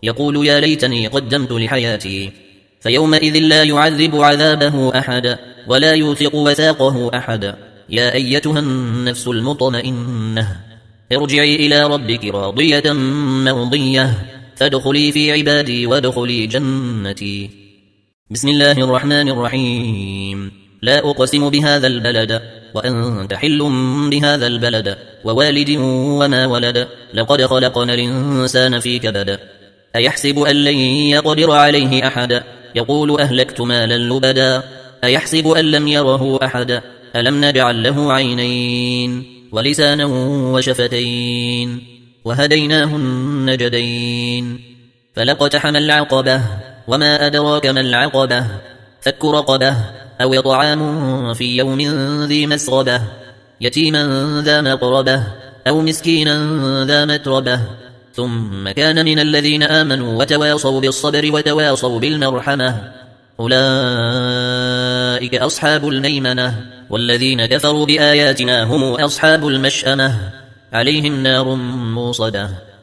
يقول يا ليتني قدمت لحياتي. فيومئذ لا يعذب عذابه أحد ولا يوثق وثاقه أحد. يا أيتها النفس المطمئنة ارجعي إلى ربك راضية مرضية فادخلي في عبادي وادخلي جنتي. بسم الله الرحمن الرحيم. لا أقسم بهذا البلد وأنت حل بهذا البلد ووالد وما ولد لقد خلقنا الإنسان في كبد. أيحسب أن لن يقدر عليه أحد يقول أهلكت مالا لبدا أيحسب أن لم يره أحد ألم نجعل له عينين ولسانا وشفتين وهديناه النجدين. فلاقتحم العقبة وما أدراك ما العقبة فك رقبة أو إطعام في يوم ذي مسغبة يتيما ذا مقربة أو مسكينا ذا متربة ثم كان من الذين آمنوا وتواصوا بالصبر وتواصوا بالمرحمة أولئك أصحاب الميمنة. والذين كفروا بآياتنا هم أصحاب المشأمة عليهم نار موصدة.